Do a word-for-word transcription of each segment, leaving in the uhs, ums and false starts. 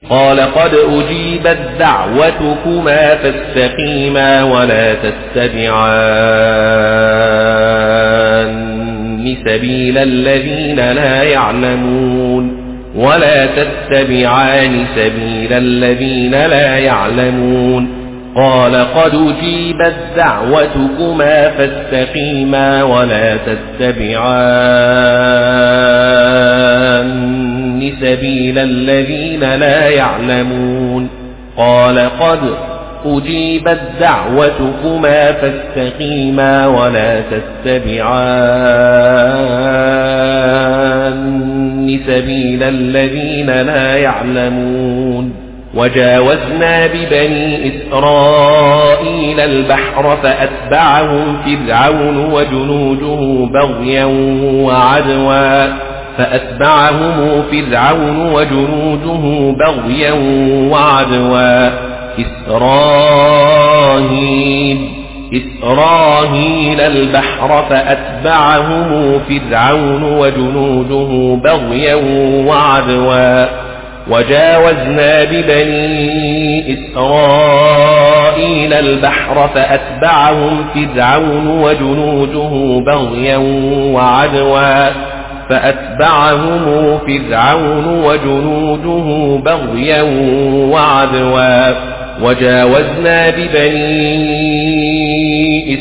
قال قد أجيبت دعوتكما فاستقيما ولا تتبعان سبيل الذين لا يعلمون ولا تتبعان سبيل الذين لا يعلمون قال قد أجيبت دعوتكما فاستقيما ولا تتبعان سبيل الذين لا يعلمون قال قد أجيبت دعوتكما فاستقيما ولا تتبعان سبيل الذين لا يعلمون وجاوزنا ببني إسرائيل البحر فأتبعهم فرعون وجنوده بغيا وعدوا فأتبعهم فرعون وجنوده بغيا وعدوا إسرائيل إسرائيل البحر فأتبعهم فرعون وجنوده بغيا وعدوا وجاوزنا ببني إسرائيل البحر فأتبعهم فرعون وجنوده بغيا وعدوا فأتبعهم فرعون وجنوده بغيا وعدوا وجاوزنا ببني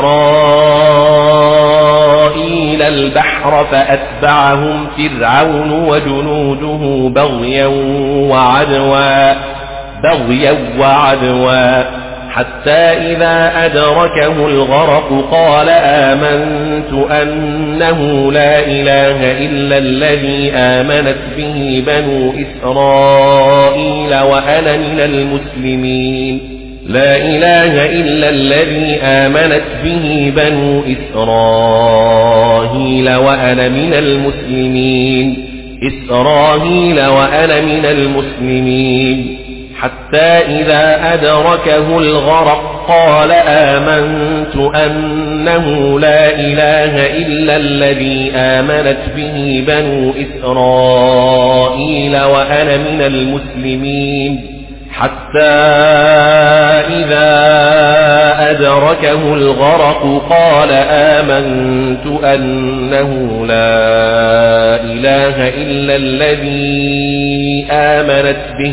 إسرائيل البحر فأتبعهم فرعون وجنوده بغيا وعدوا بغيا وعدوا حتى إذا أدركه الغرق قال آمنت أنه لا إله إلا الذي آمنت به بنو إسرائيل وأنا من المسلمين لا إله إلا الذي آمنت به بنو إسرائيل وأنا من المسلمين إسرائيل وأنا من المسلمين حتى إذا أدركه الغرق قال آمنت أنه لا إله إلا الذي آمنت به بنو إسرائيل وأنا من المسلمين حتى إذا أدركه الغرق قال آمنت أنه لا إله إلا الذي آمنت به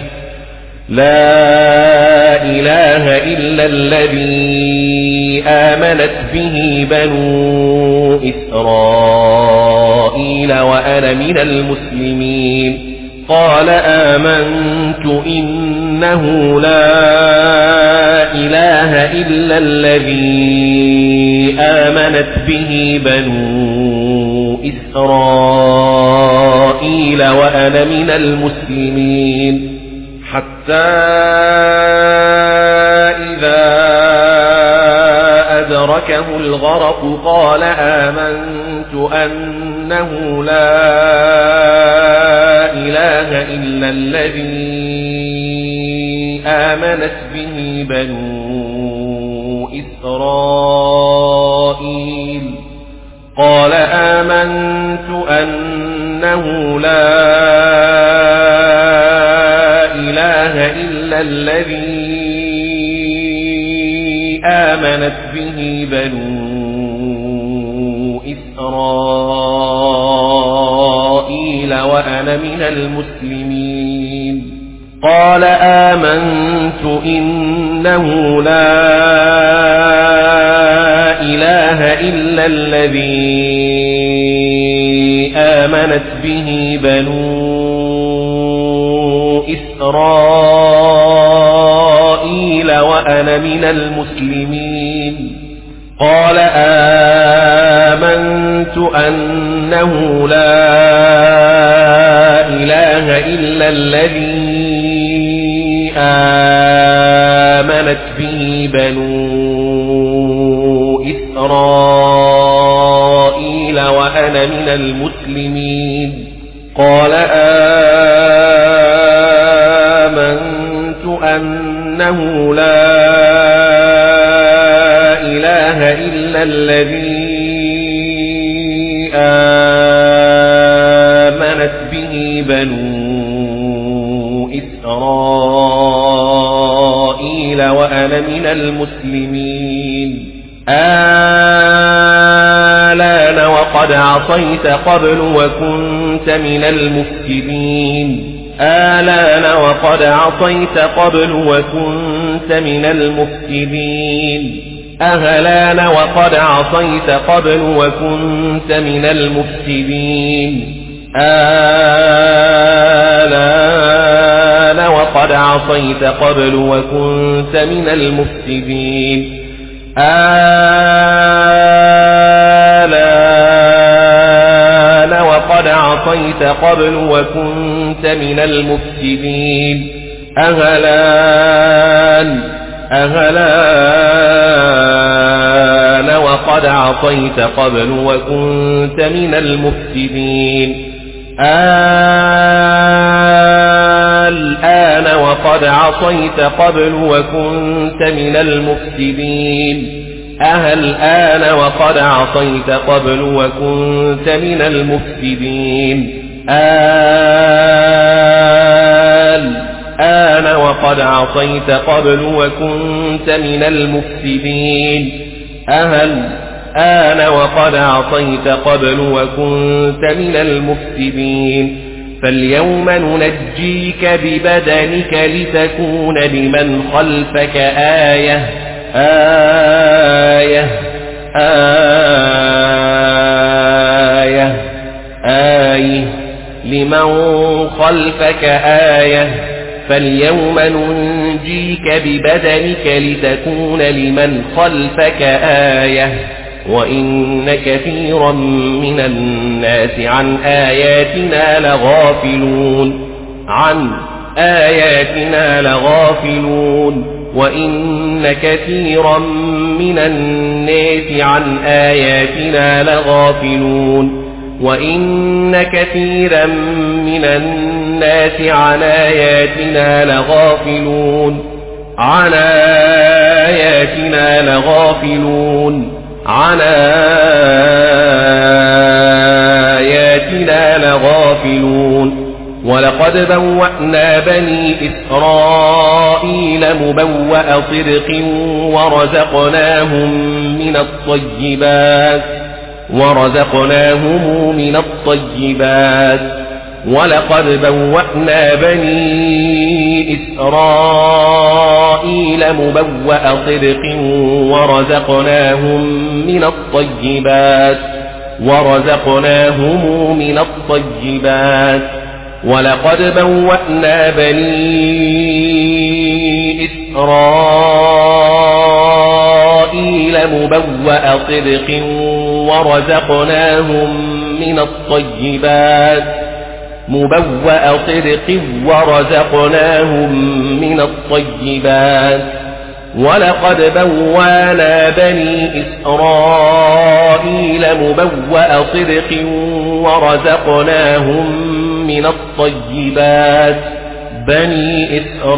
لا إله إلا الذي آمنت به بنو إسرائيل وأنا من المسلمين قال آمنت إنه لا إله إلا الذي آمنت به بنو إسرائيل وأنا من المسلمين حتى إذا أدركه الغرق قال آمنت أنه لا إله إلا الذي آمنت به بنو إسرائيل قال آمنت أنه لا إله إلا الذي آمنت به بنو إسرائيل وأنا من المسلمين قال آمنت إنه لا إله إلا الذي آمنت به بنو إسرائيل وأنا من المسلمين قال آمنت أنه لا إله إلا الذي آمنت به بنو إسرائيل وأنا من المسلمين قال آمنت أنه لا إله إلا الذي آمنت به بنو إسرائيل إسرائيل وأنا من المسلمين آلان وقد عصيت قبل وكنت من المفسدين آلان وقد عصيت قبل وكنت من المفسدين أهلان وقد عصيت قبل وكنت من المفسدين آلان وقد عصيت قبل وكنت من المفسدين آلان وقد عصيت قبل وكنت من المفسدين أهلان أهلان وقد عصيت قبل وكنت من المفسدين الآن وقد عصيت قبل وكنت من المفسدين الآن وقد عصيت قبل وكنت من المفسدين الآن وقد عصيت قبل وكنت من المفسدين الآن وقد عصيت قبل وكنت من المفسدين فاليوم ننجيك ببدنك لتكون لمن خلفك آية آية آية آية لمن خلفك آية فاليوم ننجيك ببدنك لتكون لمن خلفك آية وإن كثيرا من الناس عن آياتنا لغافلون عن آياتنا لغافلون وإن كثيرا من الناس عن آياتنا لغافلون وإن كثيرا من الناس عن آياتنا لغافلون عن آياتنا لغافلون عن آياتنا لغافلون ولقد بوأنا بني إسرائيل مبوأ صدق ورزقناهم من الطيبات ورزقناهم من الطيبات ولقد بوأنا بني إسرائيل مبوأ صدق ورزقناهم من الطيبات ورزقناهم من الطيبات ولقد بوأنا بني إسرائيل مبوأ صدق ورزقناهم من الطيبات مبوأ صدق ورزقناهم من الطيبات ولقد بوأنا بني إسرائيل مبوأ صدق ورزقناهم من الطيبات بني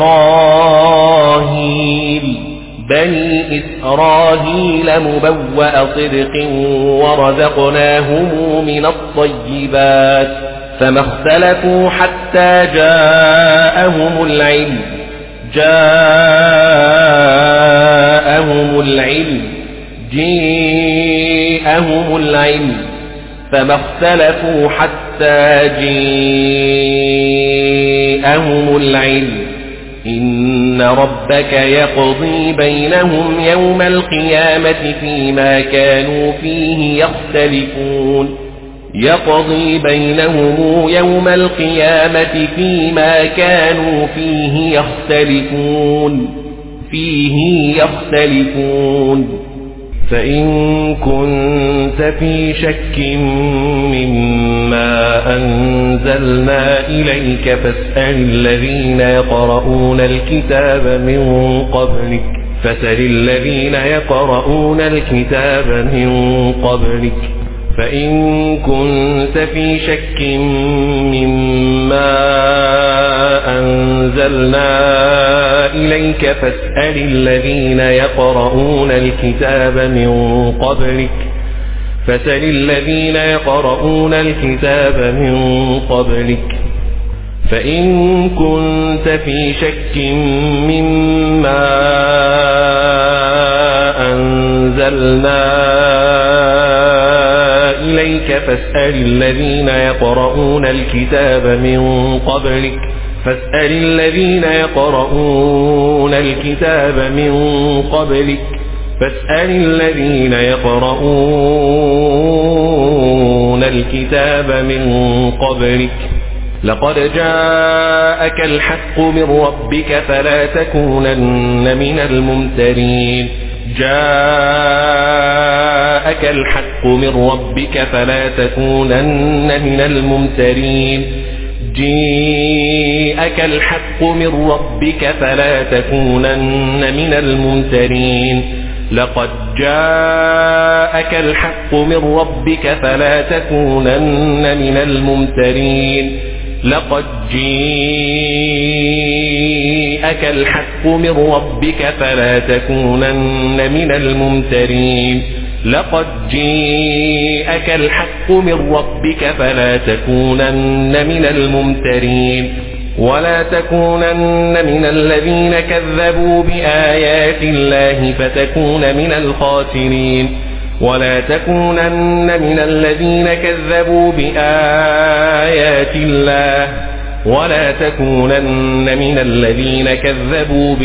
إسرائيل بني إسرائيل مبوأ صدق ورزقناهم من الطيبات فما اختلفوا حتى جاءهم العلم جاءهم العلم جاءهم العلم فما اختلفوا حتى جاءهم العلم إن ربك يقضي بينهم يوم القيامة فيما كانوا فيه يختلفون يقضي بينهم يوم القيامة فيما كانوا فيه يختلفون فيه يختلفون فإن كنت في شك مما أنزلنا إليك فاسأل الذين يقرؤون الكتاب من قبلك فاسأل الذين يقرؤون الكتاب من قبلك فإن كنت في شك مما أنزلنا إليك فاسأل الذين يقرؤون الكتاب من قبلك فاسأل الذين يقرؤون الكتاب من قبلك فإن كنت في شك مما أنزلنا إليك فاسأل الذين يقرؤون الكتاب من قبلك فاسأل الذين يقرؤون الكتاب من قبلك فاسأل الذين يقرؤون الكتاب من قبلك لقد جاءك الحق من ربك فلا تكونن من الممترين جاءك الحق من ربك فلا تكونن من الممترين جاءك الحق من ربك فلا تكونن من الممترين لقد جاءك الحق من ربك فلا تكونن من الممترين لقد جاءك الحق من ربك فلا تكونن من الممترين لقد جاءك الحق من ربك فلا تكونن من الممترين ولا تكونن من الذين كذبوا بآيات الله فتكون من الخاسرين ولا تكونن من الذين كذبوا بآيات الله ولا تكونن من الذين كذبوا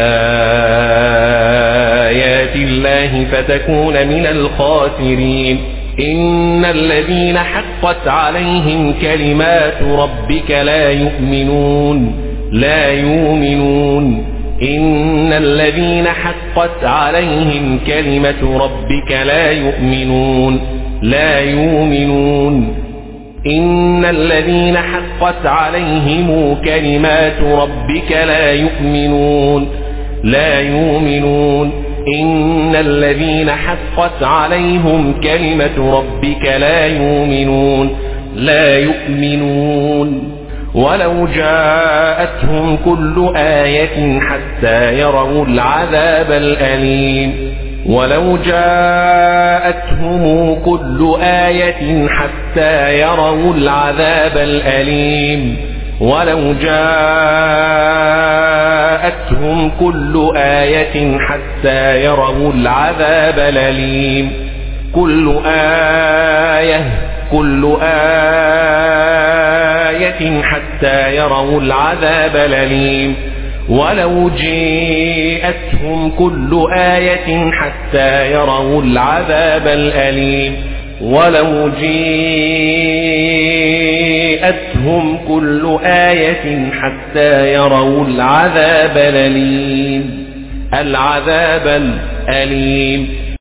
بآيات الله فتكون من الخاسرين إن الذين حقت عليهم كلمات ربك لا يؤمنون لا يؤمنون إن الذين حقت عليهم كلمة ربك لا يؤمنون لا يؤمنون إن الذين حقت عليهم كلمات ربك لا يؤمنون لا يؤمنون إن الذين حقت عليهم كلمة ربك لا يؤمنون لا يؤمنون ولو جاءتهم كل آية حتى يروا العذاب الأليم ولو جاءتهم كل آية حتى يروا العذاب الأليم ولو جاءتهم كل آية حتى يروا العذاب الأليم كل آية كل آية حتى يروا العذاب الأليم ولو جاءتهم كل آية حتى يروا العذاب الأليم ولو جاءتهم كل آية حتى يروا العذاب الأليم العذاب الأليم